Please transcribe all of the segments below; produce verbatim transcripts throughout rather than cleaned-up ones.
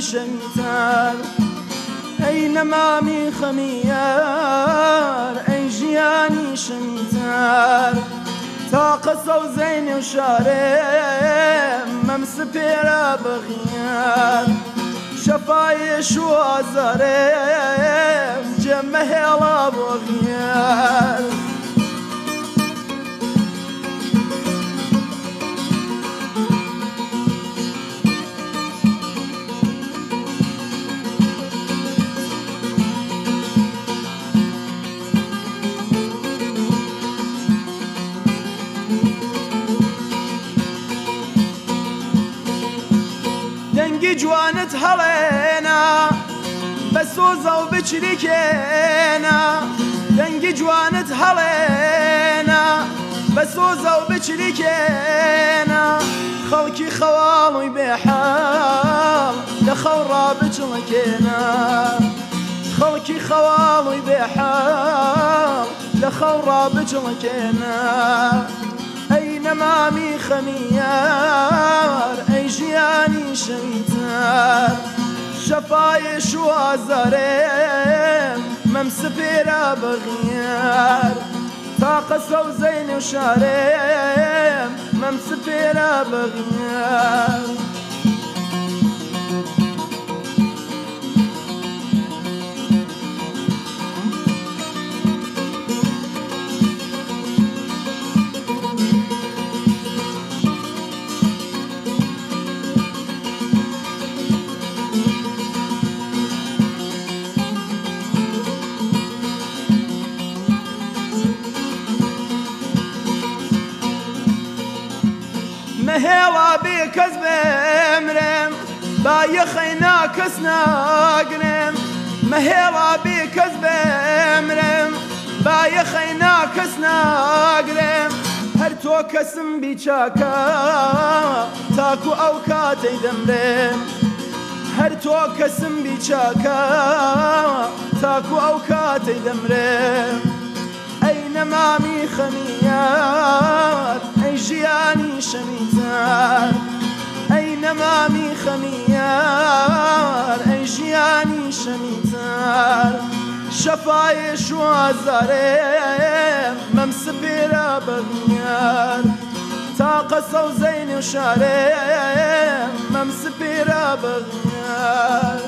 شميتار أي نمامي خميار أي جياني شميتار تاقة سوزيني وشارم ممس بيرا بغيار شفايش وازارم جمه هلا بغيار دنگی جوانت هڵێنا بە سۆزە و بچریکێنا دەنگی جوانت هەڵێنا بە سۆزە و بچریکێنا خەڵکی خەواڵوی بێحاڵ لە خەوڕا بچڵکێنا خەڵکی خەواڵوی بێحاڵ لە خەوڕا بچڵکێنا ئەی نەمامی خەمیار ئەی ژیانی شەیتار شفايش وازارم ممس بيرا بغيار طاقة سوزين وشارم ممس بيرا بغيار مهلا بكز بمرم بايخينا كسنا قرم مهلا بكز بمرم بايخينا كسنا قرم هر تو كسم بيشاكا تاكو اوكاتي دمرم هر تو كسم بيشاكا تاكو اوكاتي دمرم أي نمامي خميار أي جياني شميتار أي نمامي خميار أي جياني شميتار شفايش وازارم ممس بيرا بغيار طاقة سوزيني وشارم ممس بيرا بغيار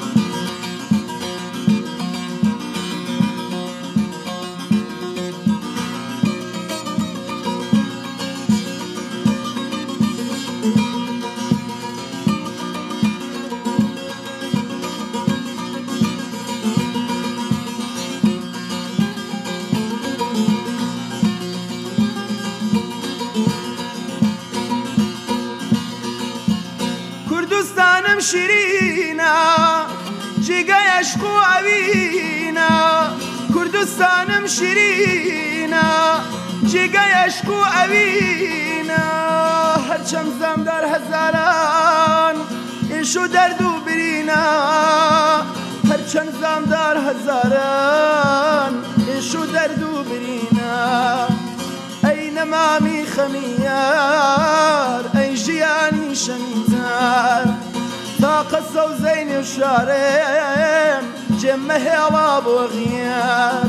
كردستانم شيرينا جيجا يشقو أبينا كردستانم شيرينا جيجا يشقو أبينا هرچم زمدار هزاران إيشو دردو برينا هرچم زمدار هزاران إيشو دردو برينا أي نمامي خميار أي جياني شميتار طاقة سوزيني وشارم جمه هلا بغيار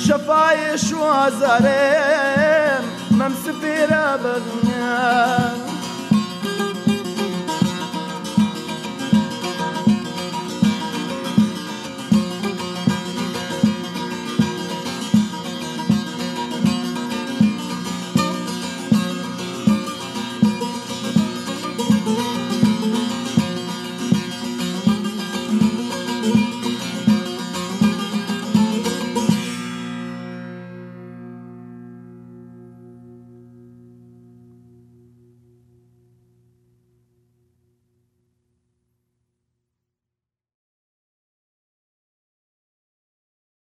شفايش وازارم ممس بيرا بغيار